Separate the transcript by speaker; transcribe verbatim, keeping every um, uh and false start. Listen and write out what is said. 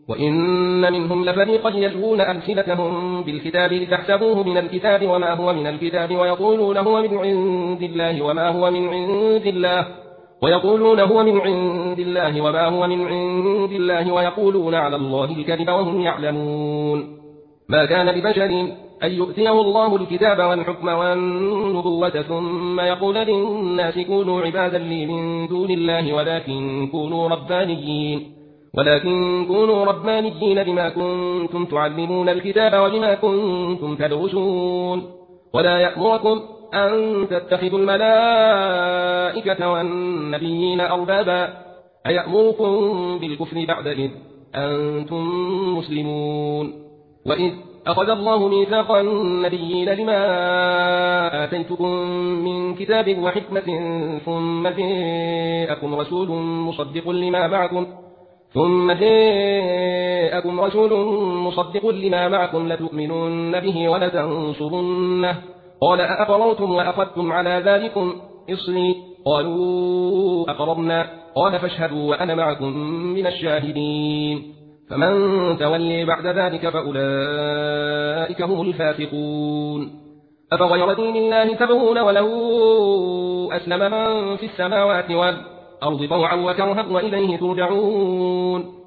Speaker 1: وإن منهم لفريقا يلوون ألسنتهم بالكتاب لتحسبوه من الكتاب وما هو من الكتاب ويقولون هو من عند الله وما هو من عند الله ويقولون هو من عند الله وما هو من عند الله ويقولون على الله الكذب وهم يعلمون. ما كان لبشر أن يؤتيه الله الكتاب والحكم والنبوة ثم يقول للناس كونوا عبادا لي من دون الله ولكن كونوا ربانيين ولكن كونوا ربانيين بما كنتم تعلمون الكتاب وبما كنتم تدرسون. ولا يأمركم أن تتخذوا الملائكة والنبيين أربابا أيأمركم بالكفر بعد إذ أنتم مسلمون. وإذ أخذ الله ميثاق النبيين لما آتيتكم من كتاب وحكمة ثم جاءكم رسول مصدق لما معكم ثم جاءكم رسول مصدق لما معكم لتؤمنن به ولتنصرنه قال أأقررتم وأخذتم على ذلكم إصري قالوا أقررنا قال فاشهدوا وأنا معكم من الشاهدين. فمن تولي بعد ذلك فأولئك هم الفاسقون. أفغير دين الله تبغون وله أسلم من في السماوات والأرض طوعا وكرها وإليه ترجعون.